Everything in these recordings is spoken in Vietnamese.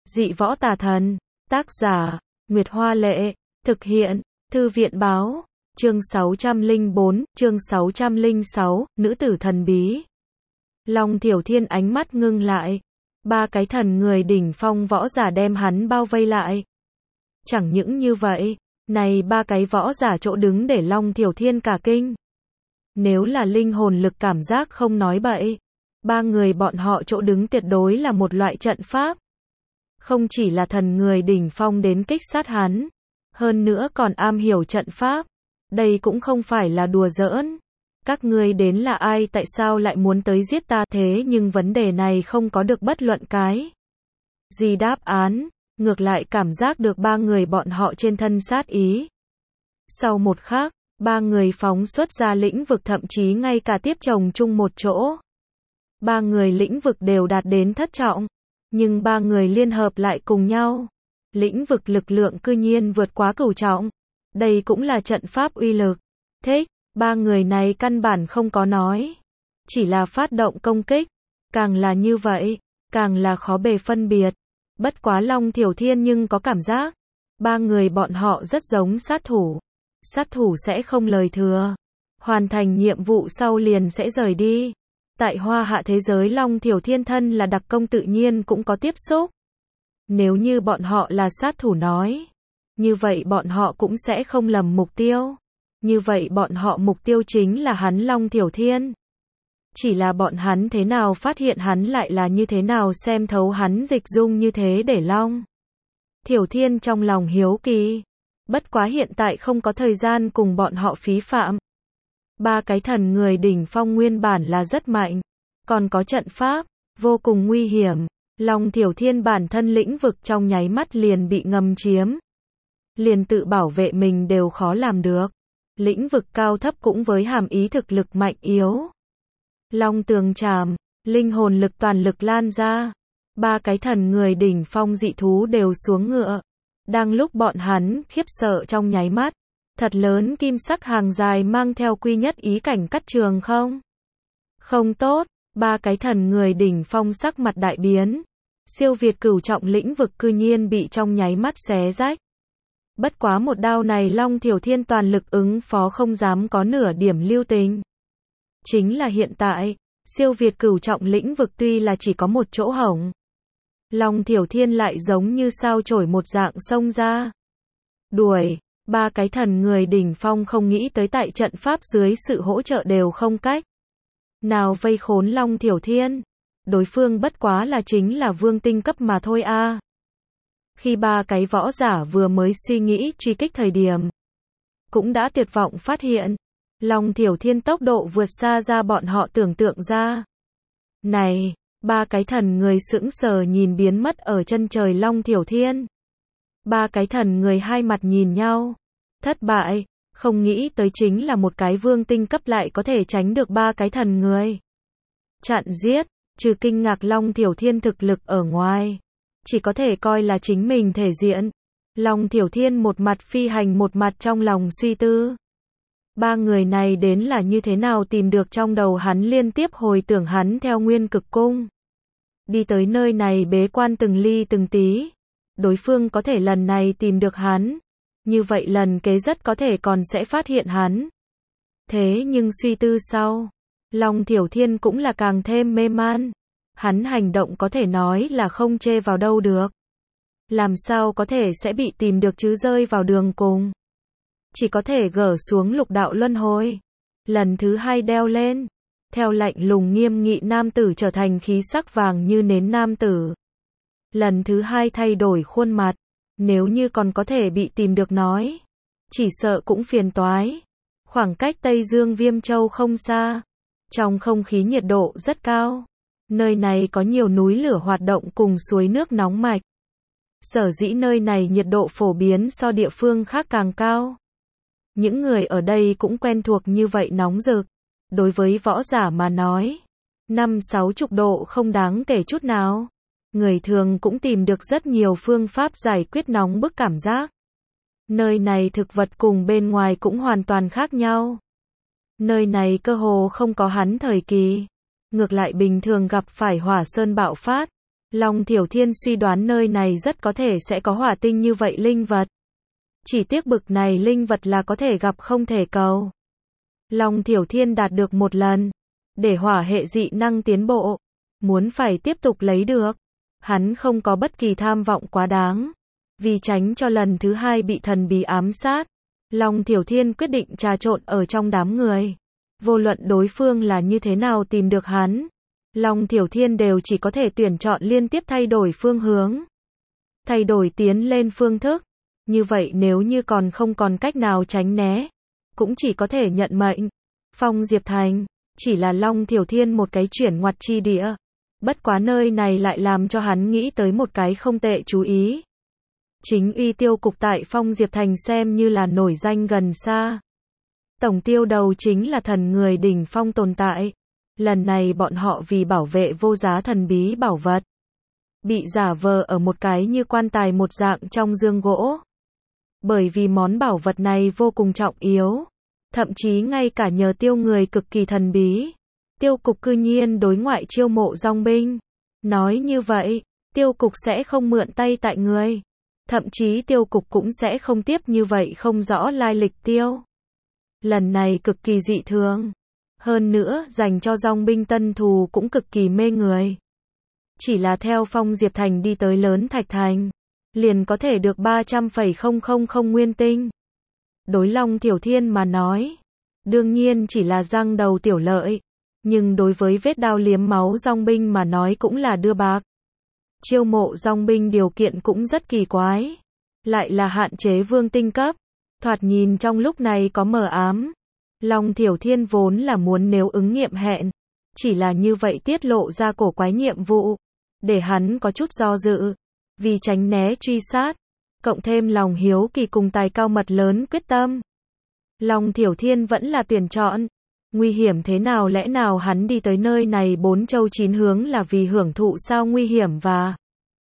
Dị võ tà thần. Tác giả, Nguyệt Hoa Lệ. Thực hiện, Thư viện Báo. Chương 604, chương 606, Nữ tử thần bí. Long Thiểu Thiên ánh mắt ngưng lại. Ba cái thần người đỉnh phong võ giả đem hắn bao vây lại. Chẳng những như vậy, này ba cái võ giả chỗ đứng để Long Thiểu Thiên cả kinh. Nếu là linh hồn lực cảm giác không nói bậy, ba người bọn họ chỗ đứng tuyệt đối là một loại trận pháp. Không chỉ là thần người đỉnh phong đến kích sát hắn, hơn nữa còn am hiểu trận pháp. Đây cũng không phải là đùa giỡn. Các ngươi đến là ai, tại sao lại muốn tới giết ta? Thế nhưng vấn đề này không có được bất luận cái gì đáp án, ngược lại cảm giác được ba người bọn họ trên thân sát ý. Sau một khắc, ba người phóng xuất ra lĩnh vực, thậm chí ngay cả tiếp chồng chung một chỗ. Ba người lĩnh vực đều đạt đến thất trọng, nhưng ba người liên hợp lại cùng nhau, lĩnh vực lực lượng cư nhiên vượt quá cửu trọng. Đây cũng là trận pháp uy lực. Thích, ba người này căn bản không có nói, chỉ là phát động công kích. Càng là như vậy, càng là khó bề phân biệt. Bất quá Long Thiểu Thiên nhưng có cảm giác, ba người bọn họ rất giống sát thủ. Sát thủ sẽ không lời thừa, hoàn thành nhiệm vụ sau liền sẽ rời đi. Tại Hoa Hạ thế giới, Long Thiểu Thiên thân là đặc công tự nhiên cũng có tiếp xúc. Nếu như bọn họ là sát thủ nói, như vậy bọn họ cũng sẽ không lầm mục tiêu. Như vậy bọn họ mục tiêu chính là hắn Long Thiểu Thiên. Chỉ là bọn hắn thế nào phát hiện hắn lại là như thế nào xem thấu hắn dịch dung như thế để Long Thiểu Thiên trong lòng hiếu kỳ. Bất quá hiện tại không có thời gian cùng bọn họ phí phạm. Ba cái thần người đỉnh phong nguyên bản là rất mạnh, còn có trận pháp, vô cùng nguy hiểm. Long Thiểu Thiên bản thân lĩnh vực trong nháy mắt liền bị ngầm chiếm. Liền tự bảo vệ mình đều khó làm được. Lĩnh vực cao thấp cũng với hàm ý thực lực mạnh yếu. Long tường trảm, linh hồn lực toàn lực lan ra. Ba cái thần người đỉnh phong dị thú đều xuống ngựa. Đang lúc bọn hắn khiếp sợ trong nháy mắt, thật lớn kim sắc hàng dài mang theo quy nhất ý cảnh cắt trường không. Không tốt, ba cái thần người đỉnh phong sắc mặt đại biến. Siêu việt cửu trọng lĩnh vực cư nhiên bị trong nháy mắt xé rách. Bất quá một đao này Long Thiểu Thiên toàn lực ứng phó, không dám có nửa điểm lưu tình. Chính là hiện tại, siêu việt cửu trọng lĩnh vực tuy là chỉ có một chỗ hổng, Long Thiểu Thiên lại giống như sao chổi một dạng xông ra. Đuổi, ba cái thần người đỉnh phong không nghĩ tới tại trận pháp dưới sự hỗ trợ đều không cách nào vây khốn Long Thiểu Thiên. Đối phương bất quá là chính là vương tinh cấp mà thôi a. Khi ba cái võ giả vừa mới suy nghĩ truy kích thời điểm, cũng đã tuyệt vọng phát hiện, Long Thiểu Thiên tốc độ vượt xa ra bọn họ tưởng tượng ra. Này, ba cái thần người sững sờ nhìn biến mất ở chân trời Long Thiểu Thiên. Ba cái thần người hai mặt nhìn nhau, thất bại, không nghĩ tới chính là một cái vương tinh cấp lại có thể tránh được ba cái thần người. Chặn giết, trừ kinh ngạc Long Thiểu Thiên thực lực ở ngoài, chỉ có thể coi là chính mình thể diện. Long Thiểu Thiên một mặt phi hành một mặt trong lòng suy tư. Ba người này đến là như thế nào tìm được, trong đầu hắn liên tiếp hồi tưởng hắn theo Nguyên Cực Cung. Đi tới nơi này bế quan từng ly từng tí. Đối phương có thể lần này tìm được hắn. Như vậy lần kế rất có thể còn sẽ phát hiện hắn. Thế nhưng suy tư sau, Long Thiểu Thiên cũng là càng thêm mê man. Hắn hành động có thể nói là không chê vào đâu được. Làm sao có thể sẽ bị tìm được chứ, rơi vào đường cùng. Chỉ có thể gỡ xuống lục đạo luân hồi. Lần thứ hai đeo lên. Theo lạnh lùng nghiêm nghị nam tử trở thành khí sắc vàng như nến nam tử. Lần thứ hai thay đổi khuôn mặt. Nếu như còn có thể bị tìm được nói, chỉ sợ cũng phiền toái. Khoảng cách Tây Dương Viêm Châu không xa. Trong không khí nhiệt độ rất cao. Nơi này có nhiều núi lửa hoạt động cùng suối nước nóng mạch. Sở dĩ nơi này nhiệt độ phổ biến so địa phương khác càng cao. Những người ở đây cũng quen thuộc như vậy nóng rực. Đối với võ giả mà nói, 50-60 độ không đáng kể chút nào. Người thường cũng tìm được rất nhiều phương pháp giải quyết nóng bức cảm giác. Nơi này thực vật cùng bên ngoài cũng hoàn toàn khác nhau. Nơi này cơ hồ không có hắn thời kỳ. Ngược lại bình thường gặp phải hỏa sơn bạo phát, Long Thiểu Thiên suy đoán nơi này rất có thể sẽ có hỏa tinh như vậy linh vật. Chỉ tiếc bực này linh vật là có thể gặp không thể cầu. Long Thiểu Thiên đạt được một lần, để hỏa hệ dị năng tiến bộ, muốn phải tiếp tục lấy được. Hắn không có bất kỳ tham vọng quá đáng. Vì tránh cho lần thứ hai bị thần bí ám sát, Long Thiểu Thiên quyết định trà trộn ở trong đám người. Vô luận đối phương là như thế nào tìm được hắn, Long Thiểu Thiên đều chỉ có thể tuyển chọn liên tiếp thay đổi phương hướng. Thay đổi tiến lên phương thức. Như vậy nếu như không còn cách nào tránh né, cũng chỉ có thể nhận mệnh. Phong Diệp Thành, chỉ là Long Thiểu Thiên một cái chuyển ngoặt chi địa. Bất quá nơi này lại làm cho hắn nghĩ tới một cái không tệ chú ý. Chính uy tiêu cục tại Phong Diệp Thành xem như là nổi danh gần xa. Tổng tiêu đầu chính là thần người đỉnh phong tồn tại. Lần này bọn họ vì bảo vệ vô giá thần bí bảo vật, bị giả vờ ở một cái như quan tài một dạng trong dương gỗ. Bởi vì món bảo vật này vô cùng trọng yếu, thậm chí ngay cả nhờ tiêu người cực kỳ thần bí, tiêu cục cư nhiên đối ngoại chiêu mộ dòng binh. Nói như vậy, tiêu cục sẽ không mượn tay tại người. Thậm chí tiêu cục cũng sẽ không tiếp như vậy không rõ lai lịch tiêu. Lần này cực kỳ dị thường. Hơn nữa, dành cho dòng binh tân thù cũng cực kỳ mê người. Chỉ là theo Phong Diệp Thành đi tới Lớn Thạch Thành, liền có thể được 300,000 nguyên tinh. Đối Long Thiểu Thiên mà nói, đương nhiên chỉ là răng đầu tiểu lợi. Nhưng đối với vết đao liếm máu dòng binh mà nói cũng là đưa bạc. Chiêu mộ dòng binh điều kiện cũng rất kỳ quái. Lại là hạn chế vương tinh cấp. Thoạt nhìn trong lúc này có mờ ám. Long Thiểu Thiên vốn là muốn nếu ứng nghiệm hẹn. Chỉ là như vậy tiết lộ ra cổ quái nhiệm vụ. Để hắn có chút do dự. Vì tránh né truy sát. Cộng thêm lòng hiếu kỳ cùng tài cao mật lớn quyết tâm. Long Thiểu Thiên vẫn là tuyển chọn. Nguy hiểm thế nào lẽ nào hắn đi tới nơi này 4 châu 9 hướng là vì hưởng thụ sao nguy hiểm và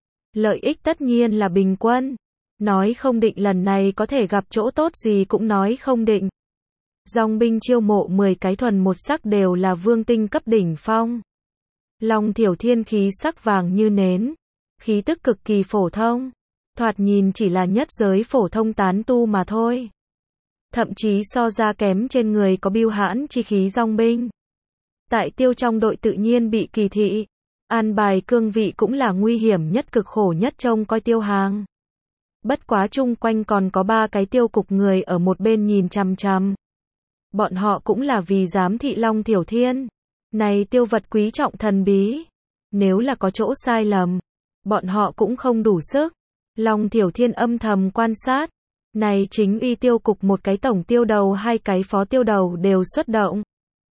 lợi ích tất nhiên là bình quân. Nói không định lần này có thể gặp chỗ tốt gì cũng nói không định. Dòng binh chiêu mộ 10 cái thuần một sắc đều là vương tinh cấp đỉnh phong. Long Thiểu Thiên khí sắc vàng như nến. Khí tức cực kỳ phổ thông. Thoạt nhìn chỉ là nhất giới phổ thông tán tu mà thôi. Thậm chí so ra kém trên người có bưu hãn chi khí dòng binh. Tại tiêu trong đội tự nhiên bị kỳ thị. An bài cương vị cũng là nguy hiểm nhất cực khổ nhất trông coi tiêu hàng. Bất quá chung quanh còn có 3 cái tiêu cục người ở một bên nhìn chằm chằm. Bọn họ cũng là vì giám thị Long Thiểu Thiên. Này tiêu vật quý trọng thần bí. Nếu là có chỗ sai lầm, bọn họ cũng không đủ sức. Long Thiểu Thiên âm thầm quan sát. Này chính uy tiêu cục một cái tổng tiêu đầu 2 cái phó tiêu đầu đều xuất động.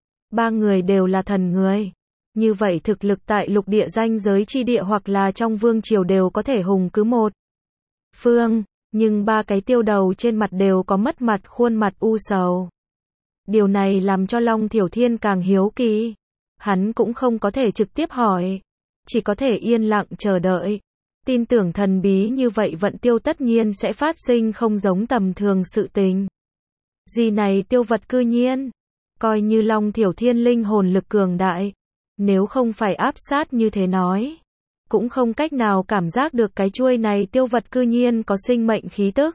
3 người đều là thần người. Như vậy thực lực tại lục địa danh giới chi địa hoặc là trong vương triều đều có thể hùng cứ một phương. Nhưng 3 cái tiêu đầu trên mặt đều có mất mặt khuôn mặt u sầu. Điều này làm cho Long Thiểu Thiên càng hiếu kỳ. Hắn cũng không có thể trực tiếp hỏi. Chỉ có thể yên lặng chờ đợi. Tin tưởng thần bí như vậy vận tiêu tất nhiên sẽ phát sinh không giống tầm thường sự tình. Gì này tiêu vật cư nhiên. Coi như Long Thiểu Thiên linh hồn lực cường đại. Nếu không phải áp sát như thế nói. Cũng không cách nào cảm giác được cái chuôi này tiêu vật cư nhiên có sinh mệnh khí tức.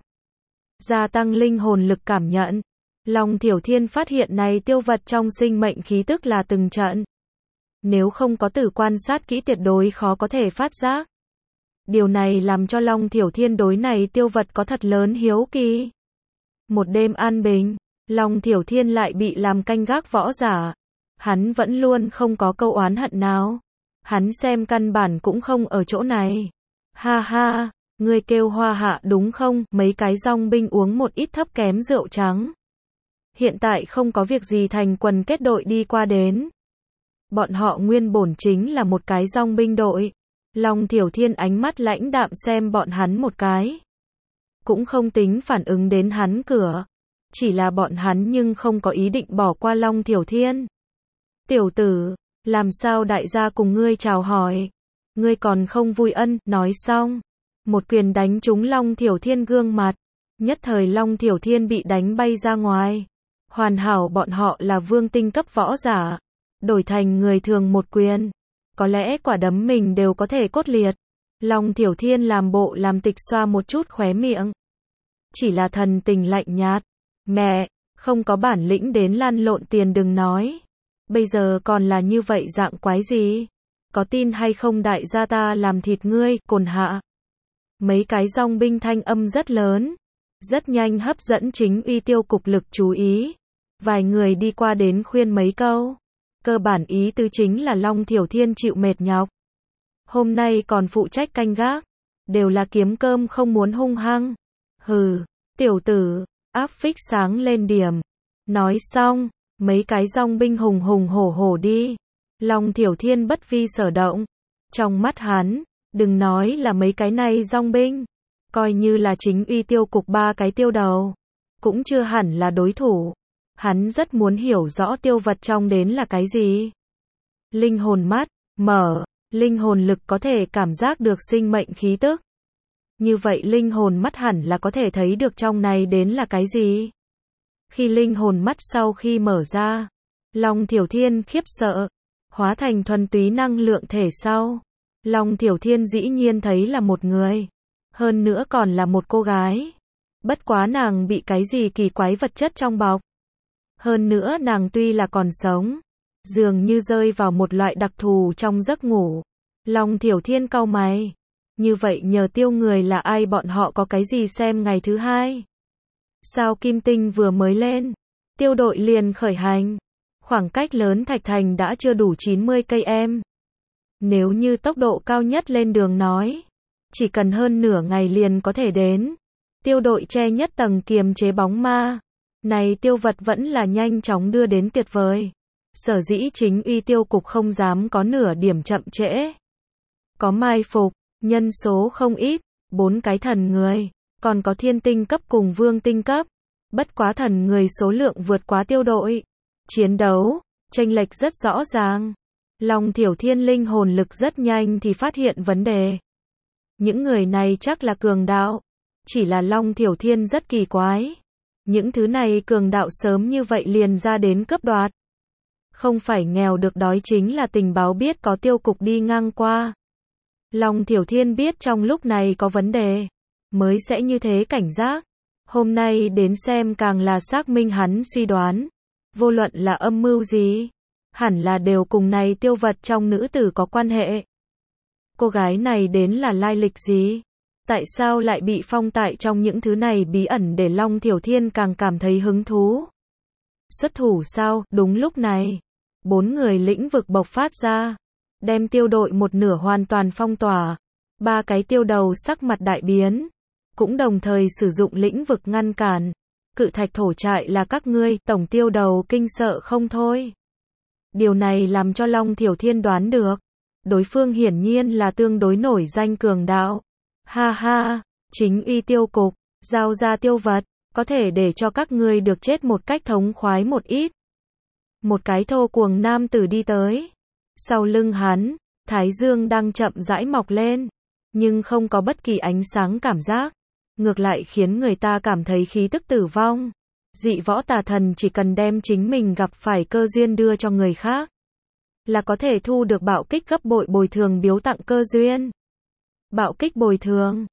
Gia tăng linh hồn lực cảm nhận. Long Thiểu Thiên phát hiện này tiêu vật trong sinh mệnh khí tức là từng trận. Nếu không có từ quan sát kỹ tuyệt đối khó có thể phát giác. Điều này làm cho Long Thiểu Thiên đối này tiêu vật có thật lớn hiếu kỳ. Một đêm an bình, Long Thiểu Thiên lại bị làm canh gác võ giả. Hắn vẫn luôn không có câu oán hận nào. Hắn xem căn bản cũng không ở chỗ này. Ha ha, ngươi kêu Hoa Hạ đúng không? Mấy cái dòng binh uống một ít thấp kém rượu trắng. Hiện tại không có việc gì thành quần kết đội đi qua đến. Bọn họ nguyên bổn chính là một cái dòng binh đội. Long Thiểu Thiên ánh mắt lãnh đạm xem bọn hắn một cái. Cũng không tính phản ứng đến hắn cửa. Chỉ là bọn hắn nhưng không có ý định bỏ qua Long Thiểu Thiên. Tiểu tử, làm sao đại gia cùng ngươi chào hỏi? Ngươi còn không vui ân, nói xong. Một quyền đánh trúng Long Thiểu Thiên gương mặt. Nhất thời Long Thiểu Thiên bị đánh bay ra ngoài. Hoàn hảo bọn họ là vương tinh cấp võ giả. Đổi thành người thường một quyền. có lẽ quả đấm mình đều có thể cốt liệt. Long Thiểu Thiên làm bộ làm tịch xoa một chút khóe miệng. Chỉ là thần tình lạnh nhạt. Mẹ, không có bản lĩnh đến lăn lộn tiền đừng nói. Bây giờ còn là như vậy dạng quái gì? Có tin hay không đại gia ta làm thịt ngươi, cồn hạ. Mấy cái dòng binh thanh âm rất lớn. Rất nhanh hấp dẫn chính uy tiêu cục lực chú ý. Vài người đi qua đến khuyên mấy câu. Cơ bản ý tứ chính là Long Thiểu Thiên chịu mệt nhọc. Hôm nay còn phụ trách canh gác. Đều là kiếm cơm không muốn hung hăng. Hừ, tiểu tử, áp phích sáng lên điểm. Nói xong, mấy cái dòng binh hùng hùng hổ hổ đi. Long Thiểu Thiên bất vi sở động. Trong mắt hắn, đừng nói là mấy cái này dòng binh. Coi như là chính uy tiêu cục ba cái tiêu đầu. Cũng chưa hẳn là đối thủ. Hắn rất muốn hiểu rõ tiêu vật trong đến là cái gì. Linh hồn mắt, mở, linh hồn lực có thể cảm giác được sinh mệnh khí tức. Như vậy linh hồn mắt hẳn là có thể thấy được trong này đến là cái gì. Khi linh hồn mắt sau khi mở ra, Long Thiểu Thiên khiếp sợ, hóa thành thuần túy năng lượng thể sau. Long Thiểu Thiên dĩ nhiên thấy là một người, hơn nữa còn là một cô gái. Bất quá nàng bị cái gì kỳ quái vật chất trong bọc. Hơn nữa nàng tuy là còn sống, dường như rơi vào một loại đặc thù trong giấc ngủ. Long Thiểu Thiên cau mày. Như vậy nhờ tiêu người là ai bọn họ có cái gì xem ngày thứ hai? Sao Kim Tinh vừa mới lên, tiêu đội liền khởi hành. Khoảng cách lớn Thạch Thành đã chưa đủ 90 cây em. Nếu như tốc độ cao nhất lên đường nói, chỉ cần hơn nửa ngày liền có thể đến. Tiêu đội che nhất tầng kiềm chế bóng ma. Này tiêu vật vẫn là nhanh chóng đưa đến tuyệt vời. Sở dĩ chính uy tiêu cục không dám có nửa điểm chậm trễ. Có mai phục, nhân số không ít, 4 cái thần người, còn có thiên tinh cấp cùng vương tinh cấp. Bất quá thần người số lượng vượt quá tiêu đội. Chiến đấu, chênh lệch rất rõ ràng. Long Thiểu Thiên linh hồn lực rất nhanh thì phát hiện vấn đề. Những người này chắc là cường đạo. Chỉ là Long Thiểu Thiên rất kỳ quái. Những thứ này cường đạo sớm như vậy liền ra đến cướp đoạt. Không phải nghèo được đói chính là tình báo biết có tiêu cục đi ngang qua. Long Thiểu Thiên biết trong lúc này có vấn đề, mới sẽ như thế cảnh giác. Hôm nay đến xem càng là xác minh hắn suy đoán. Vô luận là âm mưu gì, hẳn là đều cùng này tiêu vật trong nữ tử có quan hệ. Cô gái này đến là lai lịch gì? Tại sao lại bị phong tại trong những thứ này bí ẩn để Long Thiểu Thiên càng cảm thấy hứng thú? Xuất thủ sao? Đúng lúc này, 4 người lĩnh vực bộc phát ra, đem tiêu đội một nửa hoàn toàn phong tỏa. 3 cái tiêu đầu sắc mặt đại biến, cũng đồng thời sử dụng lĩnh vực ngăn cản. Cự thạch thổ trại là các ngươi, tổng tiêu đầu kinh sợ không thôi. Điều này làm cho Long Thiểu Thiên đoán được, đối phương hiển nhiên là tương đối nổi danh cường đạo. Ha ha, chính uy tiêu cục, giao ra tiêu vật, có thể để cho các ngươi được chết một cách thống khoái một ít. Một cái thô cuồng nam tử đi tới. Sau lưng hắn, thái dương đang chậm rãi mọc lên, nhưng không có bất kỳ ánh sáng cảm giác. Ngược lại khiến người ta cảm thấy khí tức tử vong. Dị võ tà thần chỉ cần đem chính mình gặp phải cơ duyên đưa cho người khác, là có thể thu được bạo kích gấp bội bồi thường biếu tặng cơ duyên. Bạo kích bồi thường,